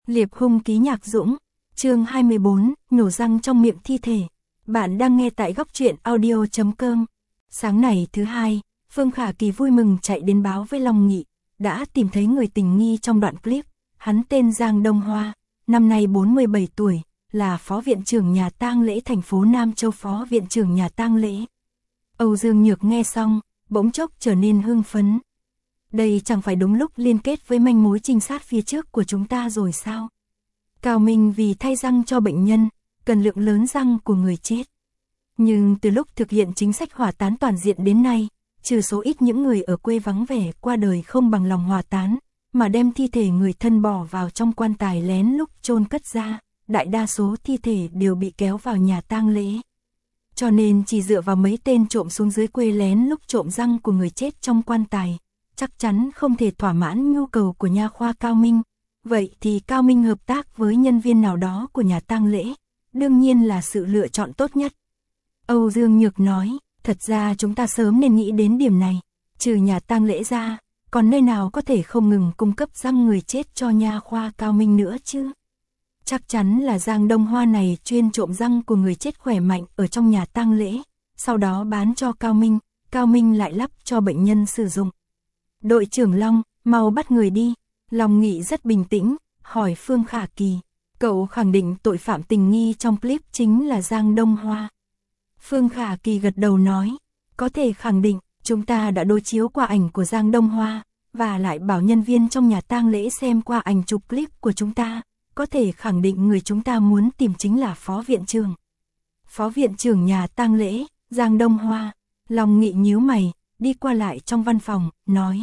Liệp hung ký Nhạc Dũng, chương 24, nổ răng trong miệng thi thể. Bạn đang nghe tại góc truyện audio.com. Sáng này thứ hai, Phương Khả Kỳ vui mừng chạy đến báo với Long Nghị, đã tìm thấy người tình nghi trong đoạn clip. Hắn tên Giang Đông Hoa, năm nay 47 tuổi, là phó viện trưởng nhà tang lễ thành phố Nam Châu, phó viện trưởng nhà tang lễ. Âu Dương Nhược nghe xong, bỗng chốc trở nên hưng phấn. Đây chẳng phải đúng lúc liên kết với manh mối trinh sát phía trước của chúng ta rồi sao? Cao Minh vì thay răng cho bệnh nhân, cần lượng lớn răng của người chết. Nhưng từ lúc thực hiện chính sách hỏa táng toàn diện đến nay, trừ số ít những người ở quê vắng vẻ qua đời không bằng lòng hỏa táng, mà đem thi thể người thân bỏ vào trong quan tài lén lúc chôn cất ra, đại đa số thi thể đều bị kéo vào nhà tang lễ. Cho nên chỉ dựa vào mấy tên trộm xuống dưới quê lén lúc trộm răng của người chết trong quan tài, chắc chắn không thể thỏa mãn nhu cầu của nha khoa Cao Minh. Vậy thì Cao Minh hợp tác với nhân viên nào đó của nhà tang lễ, đương nhiên là sự lựa chọn tốt nhất. Âu Dương Nhược nói, thật ra chúng ta sớm nên nghĩ đến điểm này, trừ nhà tang lễ ra, còn nơi nào có thể không ngừng cung cấp răng người chết cho nha khoa Cao Minh nữa chứ? Chắc chắn là Giang Đông Hoa này chuyên trộm răng của người chết khỏe mạnh ở trong nhà tang lễ, sau đó bán cho Cao Minh lại lắp cho bệnh nhân sử dụng. Đội trưởng Long, mau bắt người đi. Long Nghị rất bình tĩnh, hỏi Phương Khả Kỳ. Cậu khẳng định tội phạm tình nghi trong clip chính là Giang Đông Hoa. Phương Khả Kỳ gật đầu nói, có thể khẳng định, chúng ta đã đối chiếu qua ảnh của Giang Đông Hoa, và lại bảo nhân viên trong nhà tang lễ xem qua ảnh chụp clip của chúng ta, có thể khẳng định người chúng ta muốn tìm chính là phó viện trưởng. Phó viện trưởng nhà tang lễ, Giang Đông Hoa. Long Nghị nhíu mày, đi qua lại trong văn phòng, nói.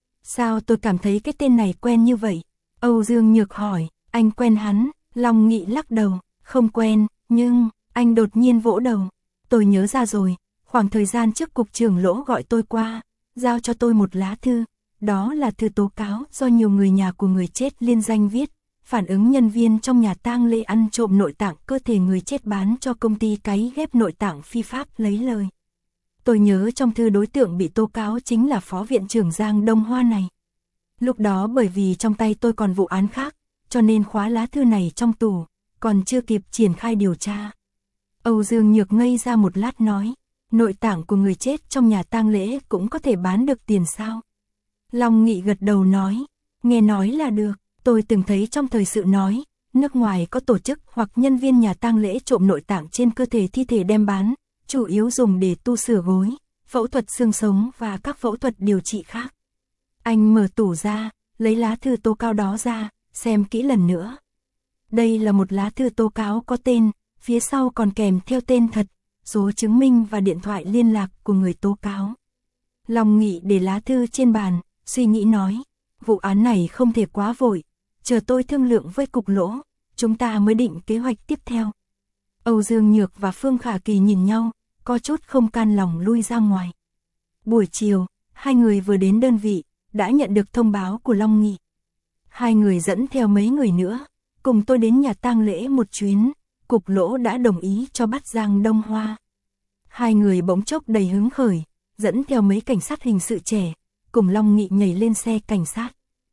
Sao tôi cảm thấy cái tên này quen như vậy? Âu Dương Nhược hỏi, anh quen hắn? Long Nghị lắc đầu, không quen, nhưng, anh đột nhiên vỗ đầu. Tôi nhớ ra rồi, khoảng thời gian trước cục trưởng Lỗ gọi tôi qua, giao cho tôi một lá thư. Đó là thư tố cáo do nhiều người nhà của người chết liên danh viết, phản ứng nhân viên trong nhà tang lễ ăn trộm nội tạng cơ thể người chết bán cho công ty cấy ghép nội tạng phi pháp lấy lời. Tôi nhớ trong thư đối tượng bị tố cáo chính là phó viện trưởng Giang Đông Hoa này. Lúc đó bởi vì trong tay tôi còn vụ án khác, cho nên khóa lá thư này trong tủ, còn chưa kịp triển khai điều tra. Âu Dương Nhược ngây ra một lát nói, nội tạng của người chết trong nhà tang lễ cũng có thể bán được tiền sao? Long Nghị gật đầu nói, nghe nói là được, tôi từng thấy trong thời sự nói, nước ngoài có tổ chức hoặc nhân viên nhà tang lễ trộm nội tạng trên cơ thể thi thể đem bán, chủ yếu dùng để tu sửa gối, phẫu thuật xương sống và các phẫu thuật điều trị khác. Anh mở tủ ra, lấy lá thư tố cáo đó ra, xem kỹ lần nữa. Đây là một lá thư tố cáo có tên, phía sau còn kèm theo tên thật, số chứng minh và điện thoại liên lạc của người tố cáo. Long Nghị để lá thư trên bàn, suy nghĩ nói, vụ án này không thể quá vội, chờ tôi thương lượng với cục Lỗ, chúng ta mới định kế hoạch tiếp theo. Âu Dương Nhược và Phương Khả Kỳ nhìn nhau, có chút không can lòng lui ra ngoài. Buổi chiều, hai người vừa đến đơn vị, đã nhận được thông báo của Long Nghị. Hai người dẫn theo mấy người nữa, cùng tôi đến nhà tang lễ một chuyến, cục Lỗ đã đồng ý cho bắt Giang Đông Hoa. Hai người bỗng chốc đầy hứng khởi, dẫn theo mấy cảnh sát hình sự trẻ, cùng Long Nghị nhảy lên xe cảnh sát.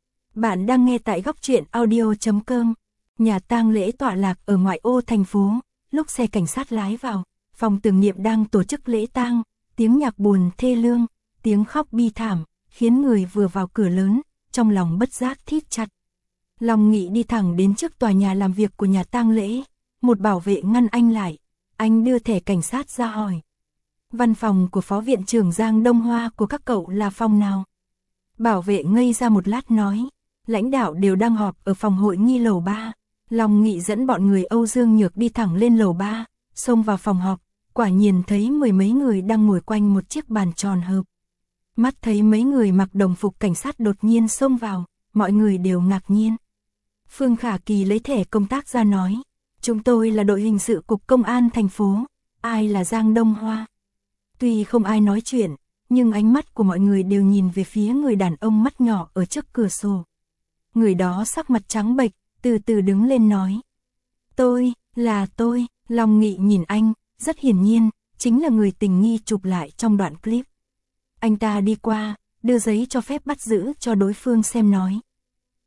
Bạn đang nghe tại góc truyện audio.com. Nhà tang lễ tọa lạc ở ngoại ô thành phố, lúc xe cảnh sát lái vào, phòng tưởng niệm đang tổ chức lễ tang, tiếng nhạc buồn thê lương, tiếng khóc bi thảm, khiến người vừa vào cửa lớn, trong lòng bất giác thít chặt. Long Nghị đi thẳng đến trước tòa nhà làm việc của nhà tang lễ, một bảo vệ ngăn anh lại, anh đưa thẻ cảnh sát ra hỏi. Văn phòng của phó viện trưởng Giang Đông Hoa của các cậu là phòng nào? Bảo vệ ngây ra một lát nói, lãnh đạo đều đang họp ở phòng hội nghi lầu 3. Long Nghị dẫn bọn người Âu Dương Nhược đi thẳng lên lầu 3, xông vào phòng họp, quả nhiên thấy mười mấy người đang ngồi quanh một chiếc bàn tròn hợp. Mắt thấy mấy người mặc đồng phục cảnh sát đột nhiên xông vào, mọi người đều ngạc nhiên. Phương Khả Kỳ lấy thẻ công tác ra nói, chúng tôi là đội hình sự cục công an thành phố, ai là Giang Đông Hoa? Tuy không ai nói chuyện, nhưng ánh mắt của mọi người đều nhìn về phía người đàn ông mắt nhỏ ở trước cửa sổ. Người đó sắc mặt trắng bệch, từ từ đứng lên nói. Tôi, Long Nghị nhìn anh, rất hiển nhiên, chính là người tình nghi chụp lại trong đoạn clip. Anh ta đi qua, đưa giấy cho phép bắt giữ cho đối phương xem nói.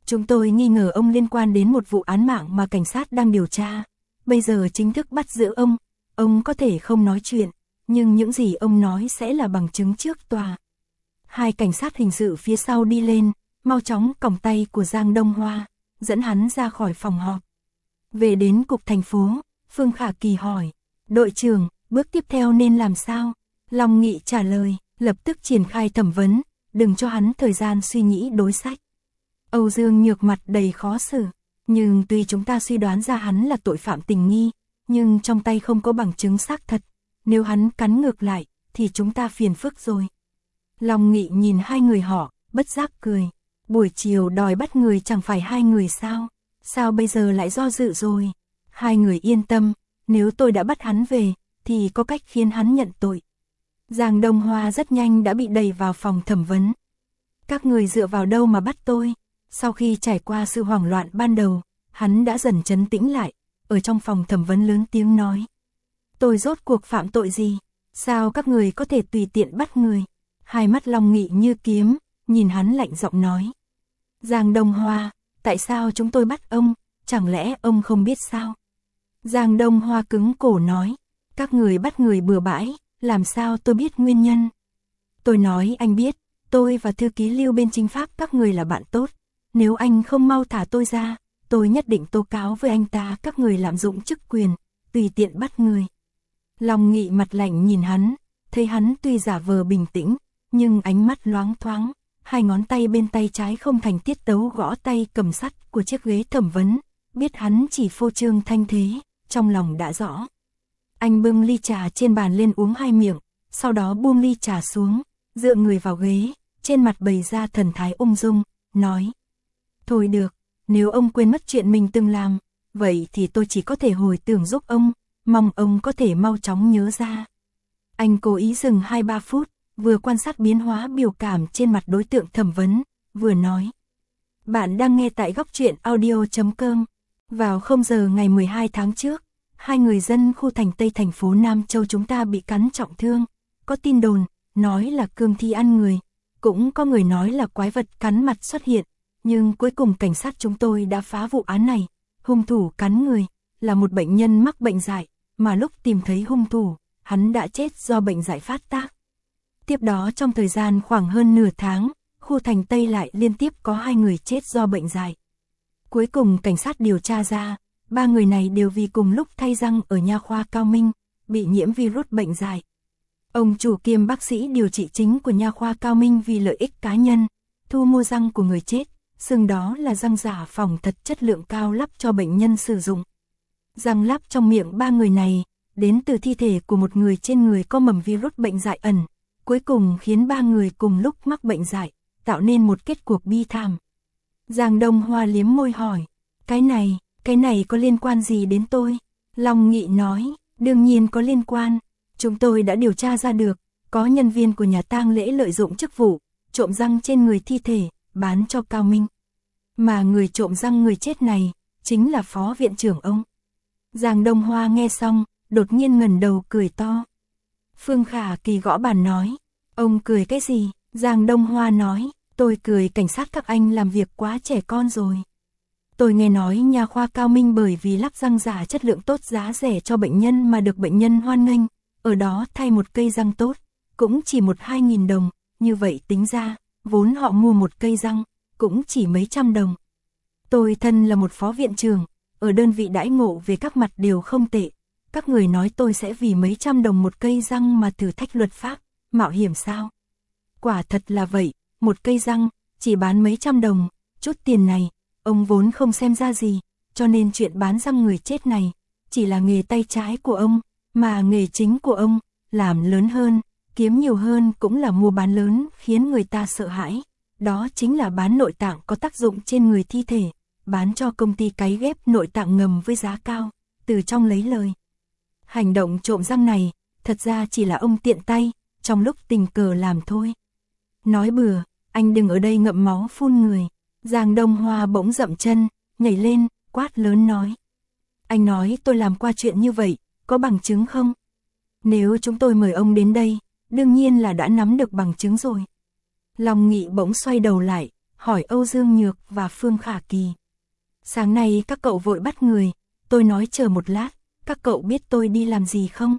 Chúng tôi nghi ngờ ông liên quan đến một vụ án mạng mà cảnh sát đang điều tra. Bây giờ chính thức bắt giữ ông có thể không nói chuyện, nhưng những gì ông nói sẽ là bằng chứng trước tòa. Hai cảnh sát hình sự phía sau đi lên, mau chóng còng tay của Giang Đông Hoa, dẫn hắn ra khỏi phòng họp. Về đến cục thành phố, Phương Khả Kỳ hỏi, đội trưởng, bước tiếp theo nên làm sao? Long Nghị trả lời, lập tức triển khai thẩm vấn, đừng cho hắn thời gian suy nghĩ đối sách. Âu Dương Nhược mặt đầy khó xử, nhưng tuy chúng ta suy đoán ra hắn là tội phạm tình nghi, nhưng trong tay không có bằng chứng xác thật, nếu hắn cắn ngược lại, thì chúng ta phiền phức rồi. Long Nghị nhìn hai người họ, bất giác cười, buổi chiều đòi bắt người chẳng phải hai người sao? Sao bây giờ lại do dự rồi? Hai người yên tâm, nếu tôi đã bắt hắn về, thì có cách khiến hắn nhận tội. Giang Đông Hoa rất nhanh đã bị đẩy vào phòng thẩm vấn. Các người dựa vào đâu mà bắt tôi? Sau khi trải qua sự hoảng loạn ban đầu, hắn đã dần trấn tĩnh lại, ở trong phòng thẩm vấn lớn tiếng nói. Tôi rốt cuộc phạm tội gì? Sao các người có thể tùy tiện bắt người? Hai mắt Long Nghị như kiếm, nhìn hắn lạnh giọng nói. Giang Đông Hoa, tại sao chúng tôi bắt ông? Chẳng lẽ ông không biết sao? Giang Đông Hoa cứng cổ nói. Các người bắt người bừa bãi, làm sao tôi biết nguyên nhân? Tôi nói anh biết, tôi và thư ký Lưu bên chính pháp các người là bạn tốt. Nếu anh không mau thả tôi ra, tôi nhất định tố cáo với anh ta các người lạm dụng chức quyền, tùy tiện bắt người. Long Nghị mặt lạnh nhìn hắn, thấy hắn tuy giả vờ bình tĩnh, nhưng ánh mắt loáng thoáng, hai ngón tay bên tay trái không thành tiết tấu gõ tay cầm sắt của chiếc ghế thẩm vấn, biết hắn chỉ phô trương thanh thế, trong lòng đã rõ. Anh bưng ly trà trên bàn lên uống hai miệng, sau đó buông ly trà xuống, dựa người vào ghế, trên mặt bày ra thần thái ung dung, nói. Thôi được, nếu ông quên mất chuyện mình từng làm, vậy thì tôi chỉ có thể hồi tưởng giúp ông, mong ông có thể mau chóng nhớ ra. Anh cố ý dừng 2-3 phút, vừa quan sát biến hóa biểu cảm trên mặt đối tượng thẩm vấn, vừa nói. Bạn đang nghe tại Góc Truyện Audio.com. Vào 0 giờ ngày 12 tháng trước, hai người dân khu thành Tây thành phố Nam Châu chúng ta bị cắn trọng thương. Có tin đồn, nói là cương thi ăn người, cũng có người nói là quái vật cắn mặt xuất hiện. Nhưng cuối cùng cảnh sát chúng tôi đã phá vụ án này. Hung thủ cắn người, là một bệnh nhân mắc bệnh dại, mà lúc tìm thấy hung thủ, hắn đã chết do bệnh dại phát tác. Tiếp đó trong thời gian khoảng hơn nửa tháng, khu thành Tây lại liên tiếp có 2 người chết do bệnh dại. Cuối cùng cảnh sát điều tra ra, 3 người này đều vì cùng lúc thay răng ở nha khoa Cao Minh, bị nhiễm virus bệnh dại. Ông chủ kiêm bác sĩ điều trị chính của nha khoa Cao Minh vì lợi ích cá nhân, thu mua răng của người chết, xưng đó là răng giả phòng thật chất lượng cao lắp cho bệnh nhân sử dụng. Răng lắp trong miệng 3 người này, đến từ thi thể của một người trên người có mầm virus bệnh dại ẩn, cuối cùng khiến 3 người cùng lúc mắc bệnh dại, tạo nên một kết cuộc bi thảm. Giang Đông Hoa liếm môi hỏi, cái này có liên quan gì đến tôi? Long Nghị nói, đương nhiên có liên quan, chúng tôi đã điều tra ra được, có nhân viên của nhà tang lễ lợi dụng chức vụ, trộm răng trên người thi thể, bán cho Cao Minh. Mà người trộm răng người chết này, chính là phó viện trưởng ông. Giang Đông Hoa nghe xong, đột nhiên ngẩng đầu cười to. Phương Khả Kỳ gõ bàn nói, ông cười cái gì? Giang Đông Hoa nói, tôi cười cảnh sát các anh làm việc quá trẻ con rồi. Tôi nghe nói nha khoa Cao Minh bởi vì lắp răng giả chất lượng tốt giá rẻ cho bệnh nhân mà được bệnh nhân hoan nghênh, ở đó thay một cây răng tốt, cũng chỉ 1-2 nghìn đồng, như vậy tính ra, vốn họ mua một cây răng, cũng chỉ mấy trăm đồng. Tôi thân là một phó viện trưởng, ở đơn vị đãi ngộ về các mặt đều không tệ. Các người nói tôi sẽ vì mấy trăm đồng một cây răng mà thử thách luật pháp, mạo hiểm sao? Quả thật là vậy, một cây răng, chỉ bán mấy trăm đồng, chút tiền này, ông vốn không xem ra gì, cho nên chuyện bán răng người chết này, chỉ là nghề tay trái của ông, mà nghề chính của ông, làm lớn hơn, kiếm nhiều hơn cũng là mua bán lớn khiến người ta sợ hãi. Đó chính là bán nội tạng có tác dụng trên người thi thể, bán cho công ty cấy ghép nội tạng ngầm với giá cao, từ trong lấy lời. Hành động trộm răng này, thật ra chỉ là ông tiện tay, trong lúc tình cờ làm thôi. Nói bừa, anh đừng ở đây ngậm máu phun người. Giang Đông Hoa bỗng dậm chân, nhảy lên, quát lớn nói. Anh nói tôi làm qua chuyện như vậy, có bằng chứng không? Nếu chúng tôi mời ông đến đây, đương nhiên là đã nắm được bằng chứng rồi. Long Nghị bỗng xoay đầu lại, hỏi Âu Dương Nhược và Phương Khả Kỳ. Sáng nay các cậu vội bắt người, tôi nói chờ một lát, các cậu biết tôi đi làm gì không?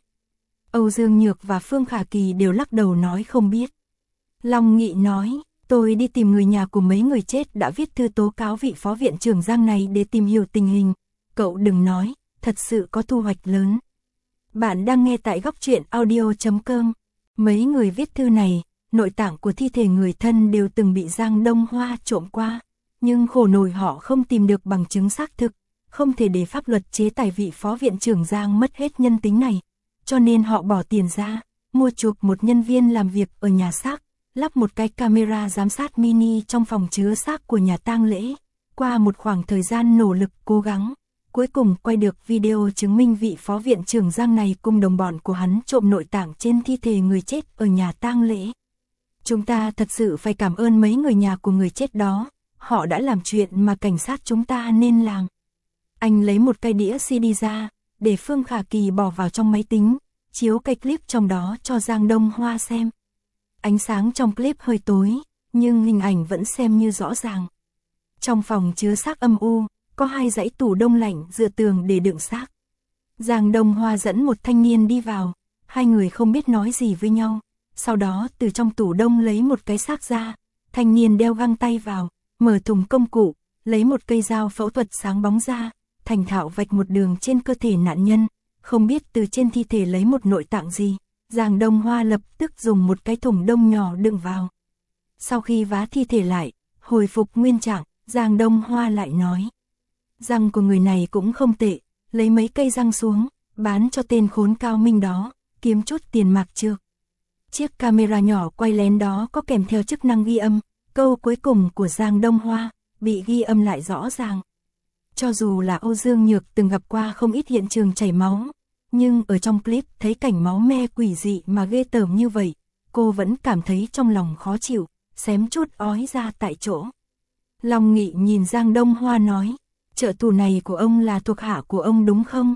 Âu Dương Nhược và Phương Khả Kỳ đều lắc đầu nói không biết. Long Nghị nói, tôi đi tìm người nhà của mấy người chết đã viết thư tố cáo vị phó viện trưởng Giang này để tìm hiểu tình hình. Cậu đừng nói, thật sự có thu hoạch lớn. Bạn đang nghe tại góc truyện audio.com. Mấy người viết thư này, nội tạng của thi thể người thân đều từng bị Giang Đông Hoa trộm qua. Nhưng khổ nổi họ không tìm được bằng chứng xác thực, không thể để pháp luật chế tài vị phó viện trưởng Giang mất hết nhân tính này. Cho nên họ bỏ tiền ra, mua chuộc một nhân viên làm việc ở nhà xác, lắp một cái camera giám sát mini trong phòng chứa xác của nhà tang lễ. Qua một khoảng thời gian nỗ lực cố gắng, cuối cùng quay được video chứng minh vị phó viện trưởng Giang này cùng đồng bọn của hắn trộm nội tạng trên thi thể người chết ở nhà tang lễ. Chúng ta thật sự phải cảm ơn mấy người nhà của người chết đó, họ đã làm chuyện mà cảnh sát chúng ta nên làm. Anh lấy một cái đĩa CD ra, để Phương Khả Kỳ bỏ vào trong máy tính, chiếu cái clip trong đó cho Giang Đông Hoa xem. Ánh sáng trong clip hơi tối, nhưng hình ảnh vẫn xem như rõ ràng. Trong phòng chứa xác âm u, có 2 dãy tủ đông lạnh dựa tường để đựng xác. Giang Đông Hoa dẫn một thanh niên đi vào, 2 người không biết nói gì với nhau. Sau đó từ trong tủ đông lấy một cái xác ra, thanh niên đeo găng tay vào, mở thùng công cụ, lấy một cây dao phẫu thuật sáng bóng ra, thành thạo vạch một đường trên cơ thể nạn nhân, không biết từ trên thi thể lấy một nội tạng gì. Giang Đông Hoa lập tức dùng một cái thùng đông nhỏ đựng vào. Sau khi vá thi thể lại, hồi phục nguyên trạng, Giang Đông Hoa lại nói. Răng của người này cũng không tệ, lấy mấy cây răng xuống, bán cho tên khốn Cao Minh đó, kiếm chút tiền mạc trược. Chiếc camera nhỏ quay lén đó có kèm theo chức năng ghi âm, câu cuối cùng của Giang Đông Hoa, bị ghi âm lại rõ ràng. Cho dù là Âu Dương Nhược từng gặp qua không ít hiện trường chảy máu, nhưng ở trong clip thấy cảnh máu me quỷ dị mà ghê tởm như vậy, cô vẫn cảm thấy trong lòng khó chịu, xém chút ói ra tại chỗ. Long Nghị nhìn Giang Đông Hoa nói, trợ thủ này của ông là thuộc hạ của ông đúng không?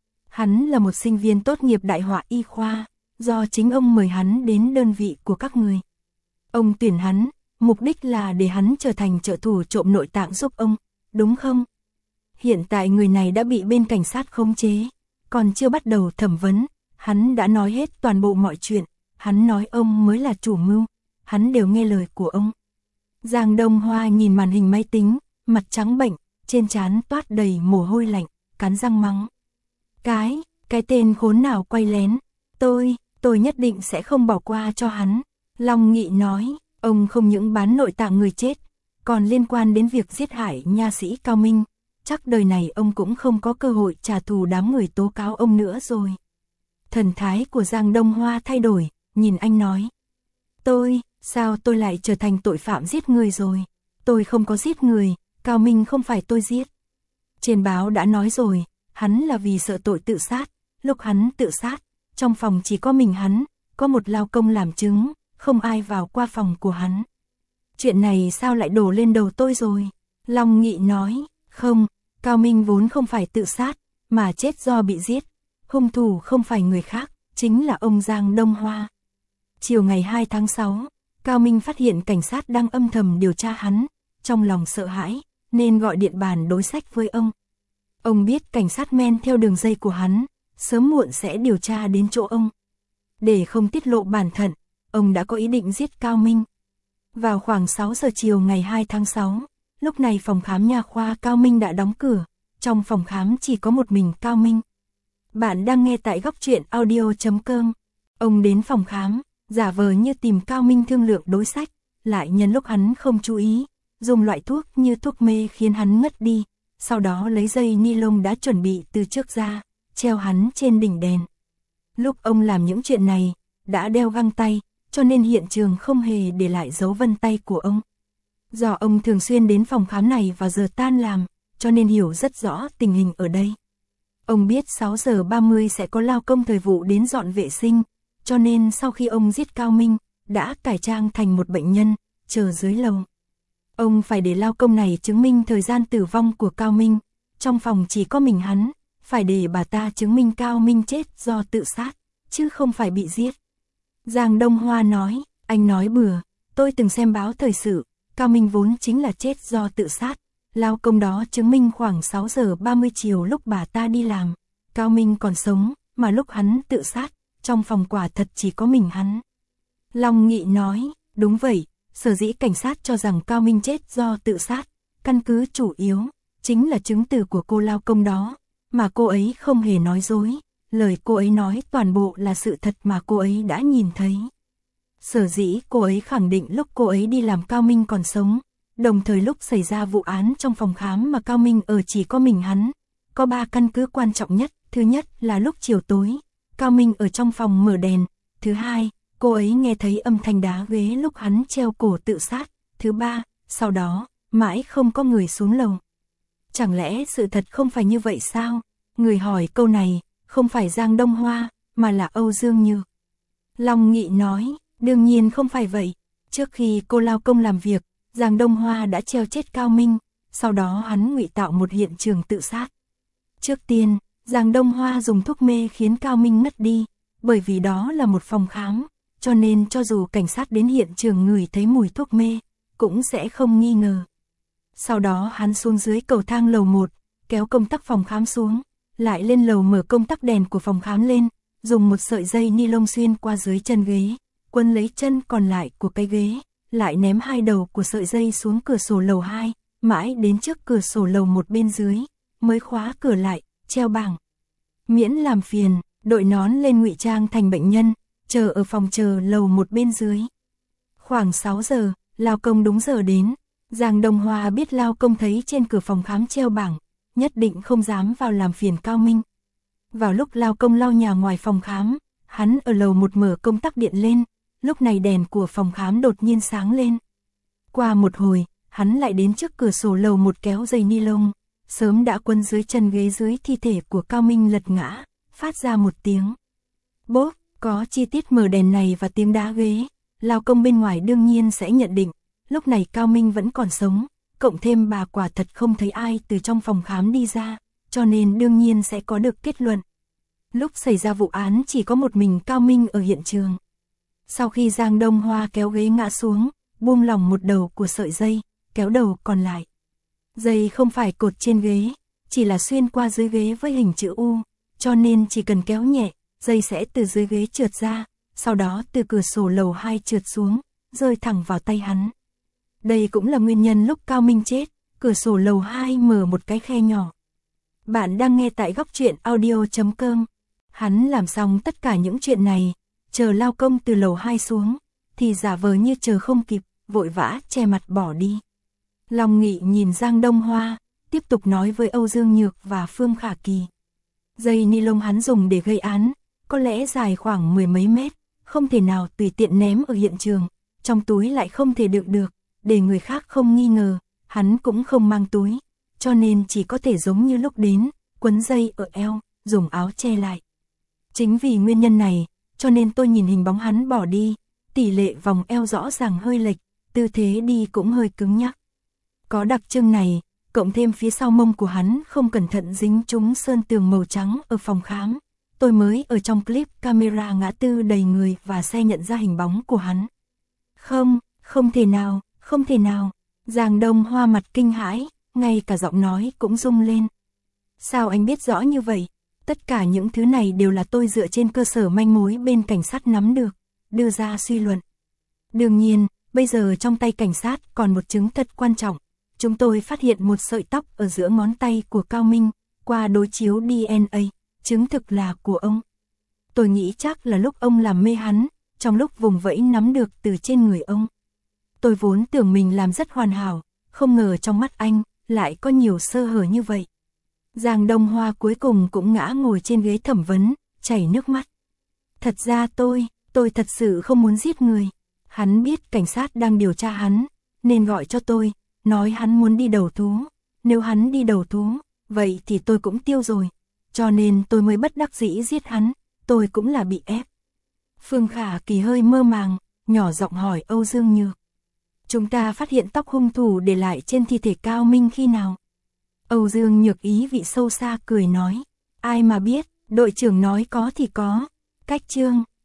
Hắn là một sinh viên tốt nghiệp Đại học Y khoa, do chính ông mời hắn đến đơn vị của các người. Ông tuyển hắn, mục đích là để hắn trở thành trợ thủ trộm nội tạng giúp ông, đúng không? Hiện tại người này đã bị bên cảnh sát khống chế, còn chưa bắt đầu thẩm vấn, hắn đã nói hết toàn bộ mọi chuyện, hắn nói ông mới là chủ mưu, hắn đều nghe lời của ông. Giang Đông Hoa nhìn màn hình máy tính, mặt trắng bệch, trên trán toát đầy mồ hôi lạnh, cắn răng mắng. Cái tên khốn nào quay lén, tôi nhất định sẽ không bỏ qua cho hắn. Long Nghị nói, ông không những bán nội tạng người chết, còn liên quan đến việc giết hại nha sĩ Cao Minh, chắc đời này ông cũng không có cơ hội trả thù đám người tố cáo ông nữa rồi. Thần thái của Giang Đông Hoa thay đổi, nhìn anh nói. Sao tôi lại trở thành tội phạm giết người rồi? Tôi không có giết người, Cao Minh không phải tôi giết. Trên báo đã nói rồi, hắn là vì sợ tội tự sát, lúc hắn tự sát, trong phòng chỉ có mình hắn, có một lao công làm chứng, không ai vào qua phòng của hắn. Chuyện này sao lại đổ lên đầu tôi rồi? Long Nghị nói, không, Cao Minh vốn không phải tự sát, mà chết do bị giết. Hung thủ không phải người khác, chính là ông Giang Đông Hoa. Chiều ngày 2 tháng 6, Cao Minh phát hiện cảnh sát đang âm thầm điều tra hắn, trong lòng sợ hãi, nên gọi điện bàn đối sách với ông. Ông biết cảnh sát men theo đường dây của hắn, sớm muộn sẽ điều tra đến chỗ ông. Để không tiết lộ bản thân, ông đã có ý định giết Cao Minh. Vào khoảng 6 giờ chiều ngày 2 tháng 6, lúc này phòng khám nha khoa Cao Minh đã đóng cửa, trong phòng khám chỉ có một mình Cao Minh. Bạn đang nghe tại góc truyện audio.com. Ông đến phòng khám, giả vờ như tìm Cao Minh thương lượng đối sách, lại nhân lúc hắn không chú ý, dùng loại thuốc như thuốc mê khiến hắn ngất đi, sau đó lấy dây ni lông đã chuẩn bị từ trước ra, treo hắn trên đỉnh đèn. Lúc ông làm những chuyện này, đã đeo găng tay, cho nên hiện trường không hề để lại dấu vân tay của ông. Do ông thường xuyên đến phòng khám này vào giờ tan làm, cho nên hiểu rất rõ tình hình ở đây. Ông biết 6 giờ 30 sẽ có lao công thời vụ đến dọn vệ sinh, cho nên sau khi ông giết Cao Minh, đã cải trang thành một bệnh nhân, chờ dưới lầu. Ông phải để lao công này chứng minh thời gian tử vong của Cao Minh, trong phòng chỉ có mình hắn, phải để bà ta chứng minh Cao Minh chết do tự sát, chứ không phải bị giết. Giang Đông Hoa nói, anh nói bừa, tôi từng xem báo thời sự, Cao Minh vốn chính là chết do tự sát. Lao công đó chứng minh khoảng 6 giờ 30 chiều lúc bà ta đi làm, Cao Minh còn sống, mà lúc hắn tự sát, trong phòng quả thật chỉ có mình hắn. Long Nghị nói, đúng vậy, sở dĩ cảnh sát cho rằng Cao Minh chết do tự sát, căn cứ chủ yếu, chính là chứng từ của cô lao công đó, mà cô ấy không hề nói dối, lời cô ấy nói toàn bộ là sự thật mà cô ấy đã nhìn thấy. Sở dĩ cô ấy khẳng định lúc cô ấy đi làm Cao Minh còn sống, đồng thời lúc xảy ra vụ án trong phòng khám mà Cao Minh ở chỉ có mình hắn, có 3 căn cứ quan trọng nhất. Thứ nhất là lúc chiều tối, Cao Minh ở trong phòng mở đèn. Thứ hai, cô ấy nghe thấy âm thanh đá ghế lúc hắn treo cổ tự sát. Thứ ba, sau đó, mãi không có người xuống lầu. Chẳng lẽ sự thật không phải như vậy sao? Người hỏi câu này, không phải Giang Đông Hoa, mà là Âu Dương Nhược. Long Nghị nói, đương nhiên không phải vậy. Trước khi cô lao công làm việc, Giang Đông Hoa đã treo chết Cao Minh, sau đó hắn ngụy tạo một hiện trường tự sát. Trước tiên, Giang Đông Hoa dùng thuốc mê khiến Cao Minh ngất đi, bởi vì đó là một phòng khám, cho nên cho dù cảnh sát đến hiện trường ngửi thấy mùi thuốc mê, cũng sẽ không nghi ngờ. Sau đó hắn xuống dưới cầu thang lầu 1, kéo công tắc phòng khám xuống, lại lên lầu mở công tắc đèn của phòng khám lên, dùng một sợi dây ni lông xuyên qua dưới chân ghế, quấn lấy chân còn lại của cái ghế, lại ném 2 đầu của sợi dây xuống cửa sổ lầu 2, mãi đến trước cửa sổ lầu 1 bên dưới, mới khóa cửa lại, treo bảng. Miễn làm phiền, đội nón lên ngụy trang thành bệnh nhân, chờ ở phòng chờ lầu 1 bên dưới. Khoảng 6 giờ, lao công đúng giờ đến. Giang Đông Hoa biết lao công thấy trên cửa phòng khám treo bảng, nhất định không dám vào làm phiền Cao Minh. Vào lúc lao công lau nhà ngoài phòng khám, hắn ở lầu 1 mở công tắc điện lên, lúc này đèn của phòng khám đột nhiên sáng lên. Qua một hồi, hắn lại đến trước cửa sổ lầu 1 kéo dây ni lông, sớm đã quấn dưới chân ghế dưới thi thể của Cao Minh lật ngã, phát ra một tiếng bốp. Có chi tiết mở đèn này và tiếng đá ghế, lao công bên ngoài đương nhiên sẽ nhận định, lúc này Cao Minh vẫn còn sống, cộng thêm bà quả thật không thấy ai từ trong phòng khám đi ra, cho nên đương nhiên sẽ có được kết luận. Lúc xảy ra vụ án chỉ có một mình Cao Minh ở hiện trường. Sau khi Giang Đông Hoa kéo ghế ngã xuống, buông lỏng một đầu của sợi dây, kéo đầu còn lại. Dây không phải cột trên ghế, chỉ là xuyên qua dưới ghế với hình chữ U, cho nên chỉ cần kéo nhẹ, dây sẽ từ dưới ghế trượt ra, sau đó từ cửa sổ lầu 2 trượt xuống, rơi thẳng vào tay hắn. Đây cũng là nguyên nhân lúc Cao Minh chết, cửa sổ lầu 2 mở một cái khe nhỏ. Bạn đang nghe tại góc truyện audio.com. Hắn làm xong tất cả những chuyện này, chờ lao công từ lầu 2 xuống, thì giả vờ như chờ không kịp, vội vã che mặt bỏ đi. Long Nghị nhìn Giang Đông Hoa, tiếp tục nói với Âu Dương Nhược và Phương Khả Kỳ. Dây ni lông hắn dùng để gây án, có lẽ dài khoảng 10 mấy mét, không thể nào tùy tiện ném ở hiện trường, trong túi lại không thể đựng được, để người khác không nghi ngờ, hắn cũng không mang túi, cho nên chỉ có thể giống như lúc đến, quấn dây ở eo, dùng áo che lại. Chính vì nguyên nhân này, cho nên tôi nhìn hình bóng hắn bỏ đi, tỷ lệ vòng eo rõ ràng hơi lệch, tư thế đi cũng hơi cứng nhắc. Có đặc trưng này, cộng thêm phía sau mông của hắn không cẩn thận dính trúng sơn tường màu trắng ở phòng khám, tôi mới ở trong clip camera ngã tư đầy người và xe nhận ra hình bóng của hắn. Không thể nào, không thể nào. Giang Đông Hoa mặt kinh hãi, ngay cả giọng nói cũng rung lên. Sao anh biết rõ như vậy? Tất cả những thứ này đều là tôi dựa trên cơ sở manh mối bên cảnh sát nắm được, đưa ra suy luận. Đương nhiên, bây giờ trong tay cảnh sát còn một chứng thật quan trọng. Chúng tôi phát hiện một sợi tóc ở giữa ngón tay của Cao Minh, qua đối chiếu DNA, chứng thực là của ông. Tôi nghĩ chắc là lúc ông làm mê hắn, trong lúc vùng vẫy nắm được từ trên người ông. Tôi vốn tưởng mình làm rất hoàn hảo, không ngờ trong mắt anh lại có nhiều sơ hở như vậy. Giang Đông Hoa cuối cùng cũng ngã ngồi trên ghế thẩm vấn, chảy nước mắt. Thật ra tôi thật sự không muốn giết người. Hắn biết cảnh sát đang điều tra hắn, nên gọi cho tôi, nói hắn muốn đi đầu thú. Nếu hắn đi đầu thú, vậy thì tôi cũng tiêu rồi. Cho nên tôi mới bất đắc dĩ giết hắn, tôi cũng là bị ép. Phương Khả Kỳ hơi mơ màng, nhỏ giọng hỏi Âu Dương Nhược. Chúng ta phát hiện tóc hung thủ để lại trên thi thể Cao Minh khi nào? Âu Dương Nhược ý vị sâu xa cười nói. Ai mà biết, đội trưởng nói có thì có. Cách chương